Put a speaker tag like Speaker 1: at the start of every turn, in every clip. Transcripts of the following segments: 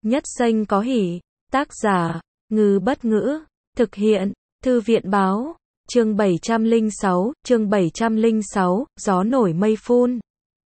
Speaker 1: Nhất Xanh có hỉ. Tác giả, Ngư Bất Ngữ. Thực hiện, Thư viện Báo. Chương 706, gió nổi mây phun.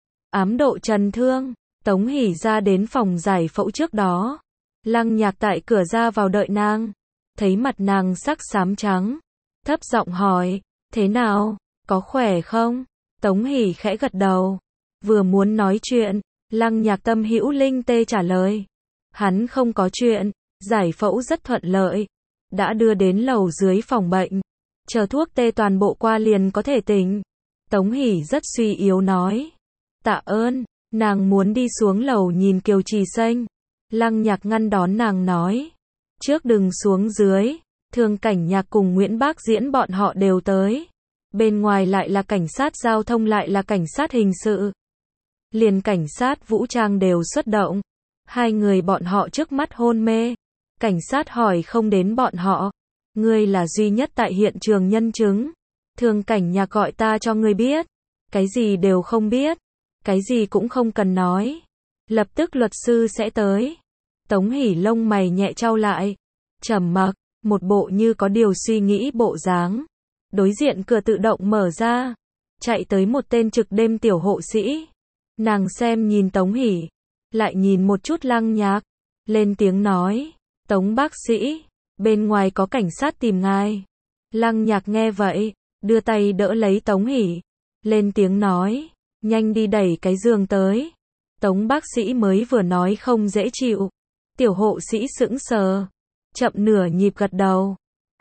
Speaker 1: Ám độ trần thương. Tống Hỷ ra đến phòng giải phẫu trước đó. Lăng Nhạc tại cửa ra vào đợi nàng. Thấy mặt nàng sắc xám trắng. Thấp giọng hỏi, thế nào, có khỏe không? Tống Hỷ khẽ gật đầu. Vừa muốn nói chuyện, Lăng Nhạc tâm hữu linh tê trả lời. Hắn không có chuyện, giải phẫu rất thuận lợi. Đã đưa đến lầu dưới phòng bệnh. Chờ thuốc tê toàn bộ qua liền có thể tỉnh. Tống Hỷ rất suy yếu nói. Tạ ơn, nàng muốn đi xuống lầu nhìn Kiều Trì Xanh. Lăng Nhạc ngăn đón nàng nói. Trước đừng xuống dưới, Thương Cảnh Nhạc cùng Nguyễn Bác Diễn bọn họ đều tới. Bên ngoài lại là cảnh sát giao thông lại là cảnh sát hình sự. Liền cảnh sát vũ trang đều xuất động. Hai người bọn họ trước mắt hôn mê. Cảnh sát hỏi không đến bọn họ. Ngươi là duy nhất tại hiện trường nhân chứng. Thương Cảnh Nhạc gọi ta cho ngươi biết. Cái gì đều không biết. Cái gì cũng không cần nói. Lập tức luật sư sẽ tới. Tống Hỷ lông mày nhẹ chau lại. Trầm mặc, một bộ như có điều suy nghĩ bộ dáng. Đối diện cửa tự động mở ra. Chạy tới một tên trực đêm tiểu hộ sĩ. Nàng xem nhìn Tống Hỷ. Lại nhìn một chút Lăng Nhạc. Lên tiếng nói. Tống bác sĩ, bên ngoài có cảnh sát tìm ngài. Lăng Nhạc nghe vậy, đưa tay đỡ lấy Tống Hỷ. Lên tiếng nói, nhanh đi đẩy cái giường tới. Tống bác sĩ mới vừa nói không dễ chịu. Tiểu hộ sĩ sững sờ. Chậm nửa nhịp gật đầu.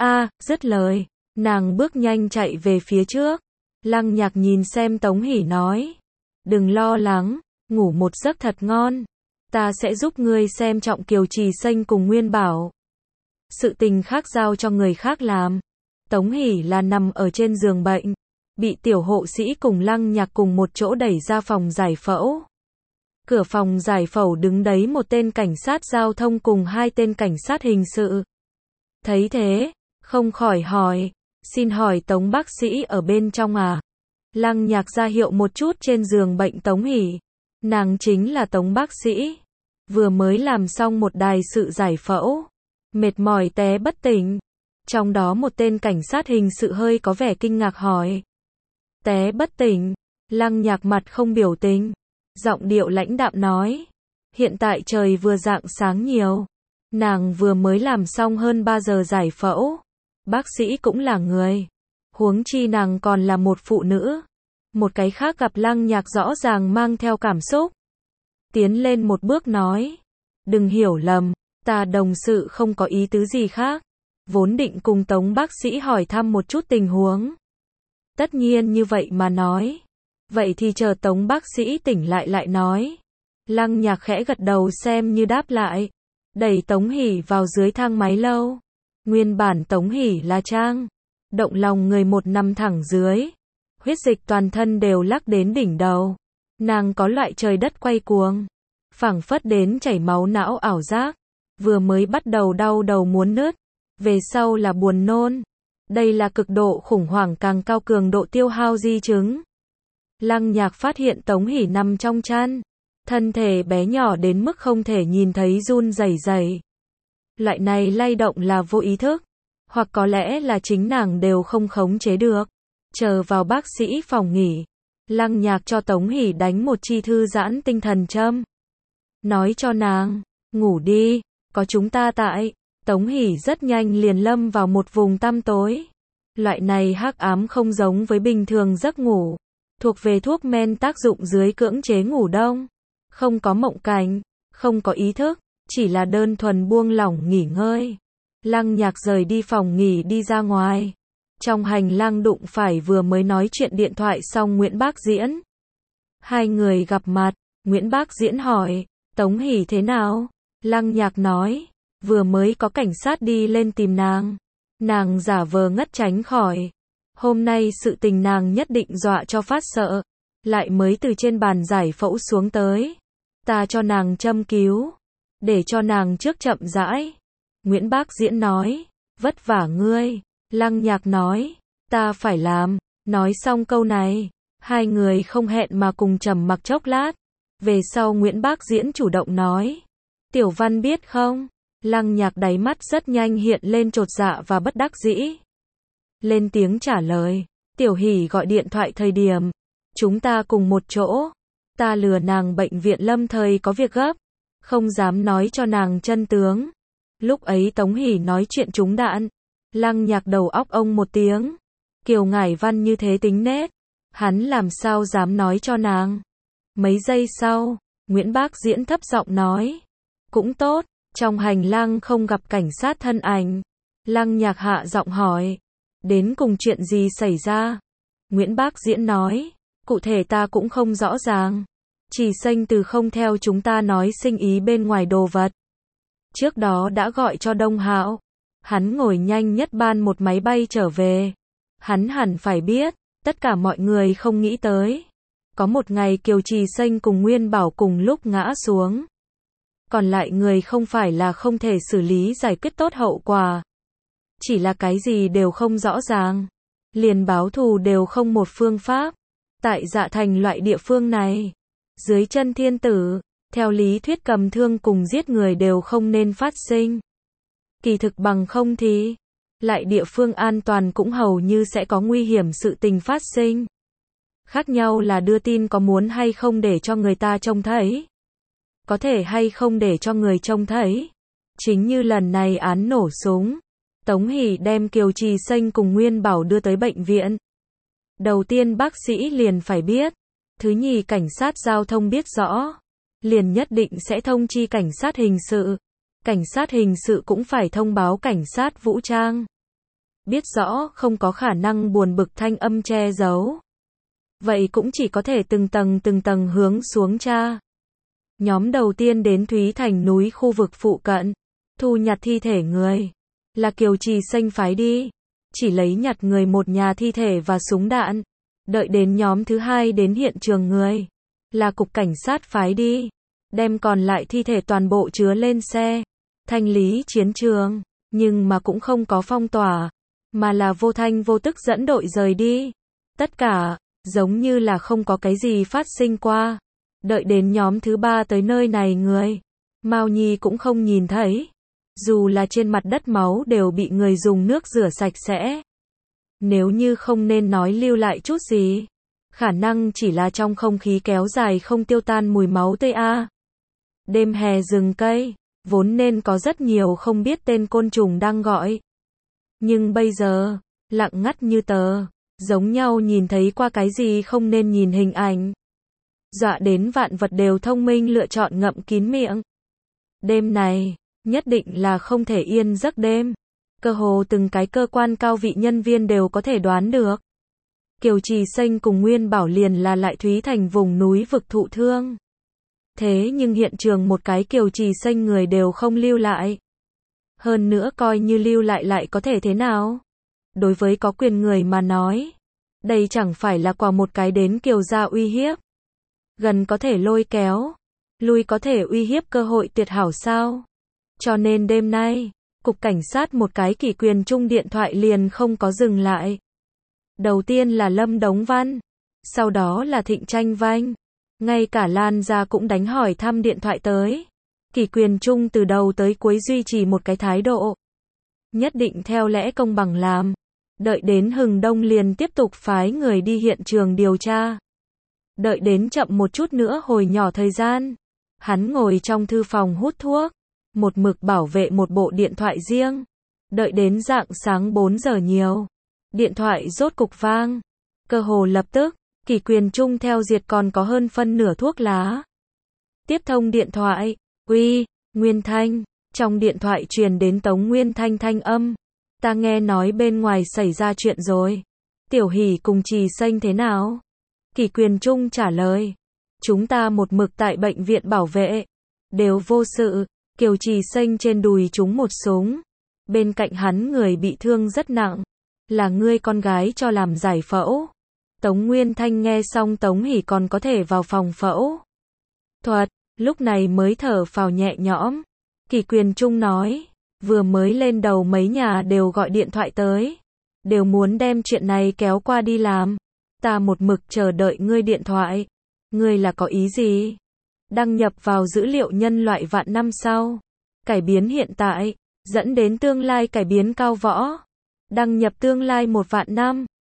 Speaker 1: Dứt lời. Nàng bước nhanh chạy về phía trước. Lăng Nhạc nhìn xem Tống Hỷ nói. Đừng lo lắng, ngủ một giấc thật ngon. Ta sẽ giúp ngươi xem trọng Kiều Trì Xanh cùng Nguyên Bảo. Sự tình khác giao cho người khác làm. Tống Hỷ là nằm ở trên giường bệnh. Bị tiểu hộ sĩ cùng Lăng Nhạc cùng một chỗ đẩy ra phòng giải phẫu. Cửa phòng giải phẫu đứng đấy một tên cảnh sát giao thông cùng hai tên cảnh sát hình sự. Thấy thế, không khỏi hỏi. Xin hỏi Tống bác sĩ ở bên trong à? Lăng Nhạc ra hiệu một chút trên giường bệnh Tống Hỷ. Nàng chính là Tống bác sĩ. Vừa mới làm xong một đài sự giải phẫu. Mệt mỏi té bất tỉnh. Trong đó một tên cảnh sát hình sự hơi có vẻ kinh ngạc hỏi. Té bất tỉnh. Lăng Nhạc mặt không biểu tình. Giọng điệu lãnh đạm nói. Hiện tại trời vừa rạng sáng nhiều. Nàng vừa mới làm xong hơn 3 giờ giải phẫu. Bác sĩ cũng là người. Huống chi nàng còn là một phụ nữ. Một cái khác gặp Lăng Nhạc rõ ràng mang theo cảm xúc. Tiến lên một bước nói. Đừng hiểu lầm, ta đồng sự không có ý tứ gì khác. Vốn định cùng Tống bác sĩ hỏi thăm một chút tình huống. Tất nhiên như vậy mà nói. Vậy thì chờ Tống bác sĩ tỉnh lại nói. Lăng Nhạc khẽ gật đầu xem như đáp lại. Đẩy Tống Hỷ vào dưới thang máy lâu. Nguyên bản Tống Hỷ là trang. Động lòng người một nằm thẳng dưới. Huyết dịch toàn thân đều lắc đến đỉnh đầu. Nàng có loại trời đất quay cuồng. Phảng phất đến chảy máu não ảo giác. Vừa mới bắt đầu đau đầu muốn nứt. Về sau là buồn nôn. Đây là cực độ khủng hoảng càng cao cường độ tiêu hao di chứng. Lăng Nhạc phát hiện Tống Hỷ nằm trong chăn. Thân thể bé nhỏ đến mức không thể nhìn thấy run rẩy rẩy. Loại này lay động là vô ý thức. Hoặc có lẽ là chính nàng đều không khống chế được. Chờ vào bác sĩ phòng nghỉ. Lăng Nhạc cho Tống Hỷ đánh một chi thư giãn tinh thần châm. Nói cho nàng, ngủ đi, có chúng ta tại. Tống Hỷ rất nhanh liền lâm vào một vùng tăm tối. Loại này hắc ám không giống với bình thường giấc ngủ. Thuộc về thuốc men tác dụng dưới cưỡng chế ngủ đông. Không có mộng cảnh, không có ý thức, chỉ là đơn thuần buông lỏng nghỉ ngơi. Lăng Nhạc rời đi phòng nghỉ đi ra ngoài. Trong hành lang đụng phải vừa mới nói chuyện điện thoại xong Nguyễn Bác Diễn. Hai người gặp mặt, Nguyễn Bác Diễn hỏi, Tống Hỷ thế nào? Lăng Nhạc nói, vừa mới có cảnh sát đi lên tìm nàng. Nàng giả vờ ngất tránh khỏi. Hôm nay sự tình nàng nhất định dọa cho phát sợ. Lại mới từ trên bàn giải phẫu xuống tới. Ta cho nàng châm cứu. Để cho nàng trước chậm rãi. Nguyễn Bác Diễn nói, vất vả ngươi. Lăng Nhạc nói, ta phải làm. Nói xong câu này, hai người không hẹn mà cùng trầm mặc chốc lát. Về sau Nguyễn Bác Diễn chủ động nói, Tiểu Văn biết không? Lăng Nhạc đáy mắt rất nhanh hiện lên chột dạ và bất đắc dĩ. Lên tiếng trả lời, Tiểu Hỷ gọi điện thoại thời điểm chúng ta cùng một chỗ, ta lừa nàng bệnh viện lâm thời có việc gấp, không dám nói cho nàng chân tướng. Lúc ấy Tống Hỷ nói chuyện trúng đạn. Lăng Nhạc đầu óc ông một tiếng. Kiều Ngải Văn như thế tính nết, hắn làm sao dám nói cho nàng. Mấy giây sau, Nguyễn Bác Diễn thấp giọng nói, cũng tốt. Trong hành lang không gặp cảnh sát thân ảnh. Lăng Nhạc hạ giọng hỏi, đến cùng chuyện gì xảy ra? Nguyễn Bác Diễn nói, cụ thể ta cũng không rõ ràng. Chỉ xanh từ không theo chúng ta nói sinh ý bên ngoài đồ vật. Trước đó đã gọi cho Đông Hạo. Hắn ngồi nhanh nhất ban một máy bay trở về. Hắn hẳn phải biết, tất cả mọi người không nghĩ tới. Có một ngày Kiều Trì Xanh cùng Nguyên Bảo cùng lúc ngã xuống. Còn lại người không phải là không thể xử lý giải quyết tốt hậu quả. Chỉ là cái gì đều không rõ ràng. Liền báo thù đều không một phương pháp. Tại Dạ Thành loại địa phương này, dưới chân thiên tử, theo lý thuyết cầm thương cùng giết người đều không nên phát sinh. Kỳ thực bằng không thì, lại địa phương an toàn cũng hầu như sẽ có nguy hiểm sự tình phát sinh. Khác nhau là đưa tin có muốn hay không để cho người ta trông thấy. Có thể hay không để cho người trông thấy. Chính như lần này án nổ súng, Tống Hỷ đem Kiều Trì Xanh cùng Nguyên Bảo đưa tới bệnh viện. Đầu tiên bác sĩ liền phải biết. Thứ nhì cảnh sát giao thông biết rõ. Liền nhất định sẽ thông chi cảnh sát hình sự. Cảnh sát hình sự cũng phải thông báo cảnh sát vũ trang. Biết rõ không có khả năng buồn bực thanh âm che giấu. Vậy cũng chỉ có thể từng tầng hướng xuống tra. Nhóm đầu tiên đến Thúy Thành núi khu vực phụ cận. Thu nhặt thi thể người. Là Kiều Trì Xanh phái đi. Chỉ lấy nhặt người một nhà thi thể và súng đạn. Đợi đến nhóm thứ hai đến hiện trường người. Là cục cảnh sát phái đi. Đem còn lại thi thể toàn bộ chứa lên xe. Thanh lý chiến trường. Nhưng mà cũng không có phong tỏa. Mà là vô thanh vô tức dẫn đội rời đi. Tất cả, giống như là không có cái gì phát sinh qua. Đợi đến nhóm thứ ba tới nơi này người. Mao Nhi cũng không nhìn thấy. Dù là trên mặt đất máu đều bị người dùng nước rửa sạch sẽ. Nếu như không nên nói lưu lại chút gì. Khả năng chỉ là trong không khí kéo dài không tiêu tan mùi máu tươi a. Đêm hè rừng cây, vốn nên có rất nhiều không biết tên côn trùng đang gọi. Nhưng bây giờ, lặng ngắt như tờ, giống nhau nhìn thấy qua cái gì không nên nhìn hình ảnh. Dọa đến vạn vật đều thông minh lựa chọn ngậm kín miệng. Đêm này, nhất định là không thể yên giấc đêm. Cơ hồ từng cái cơ quan cao vị nhân viên đều có thể đoán được. Kiều Trì Xanh cùng Nguyên Bảo liền là lại Thúy Thành vùng núi vực thụ thương. Thế nhưng hiện trường một cái Kiều Trì Xanh người đều không lưu lại. Hơn nữa coi như lưu lại có thể thế nào? Đối với có quyền người mà nói, đây chẳng phải là quả một cái đến Kiều gia uy hiếp. Gần có thể lôi kéo, lui có thể uy hiếp cơ hội tuyệt hảo sao? Cho nên đêm nay, cục cảnh sát một cái kỷ quyền chung điện thoại liền không có dừng lại. Đầu tiên là Lâm Đống Văn, sau đó là Thịnh Tranh Vanh, ngay cả Lan gia cũng đánh hỏi thăm điện thoại tới. Kỷ quyền chung từ đầu tới cuối duy trì một cái thái độ. Nhất định theo lẽ công bằng làm. Đợi đến hừng đông liền tiếp tục phái người đi hiện trường điều tra. Đợi đến chậm một chút nữa hồi nhỏ thời gian. Hắn ngồi trong thư phòng hút thuốc. Một mực bảo vệ một bộ điện thoại riêng. Đợi đến rạng sáng 4 giờ nhiều. Điện thoại rốt cục vang. Cơ hồ lập tức, kỷ quyền chung theo diệt còn có hơn phân nửa thuốc lá. Tiếp thông điện thoại. Uy, Nguyên Thanh. Trong điện thoại truyền đến Tống Nguyên Thanh thanh âm. Ta nghe nói bên ngoài xảy ra chuyện rồi. Tiểu Hỷ cùng Trì Xanh thế nào? Kỷ quyền chung trả lời. Chúng ta một mực tại bệnh viện bảo vệ. Đều vô sự. Kiều Trì Xanh trên đùi trúng một súng. Bên cạnh hắn người bị thương rất nặng. Là ngươi con gái cho làm giải phẫu. Tống Nguyên Thanh nghe xong Tống Hỷ còn có thể vào phòng phẫu thuật. Lúc này mới thở phào nhẹ nhõm. Kỷ quyền chung nói. Vừa mới lên đầu mấy nhà đều gọi điện thoại tới. Đều muốn đem chuyện này kéo qua đi làm. Ta một mực chờ đợi ngươi điện thoại. Ngươi là có ý gì? đăng nhập vào dữ liệu nhân loại vạn năm sau. Cải biến hiện tại, dẫn đến tương lai cải biến cao võ. Đăng nhập tương lai 1 vạn năm.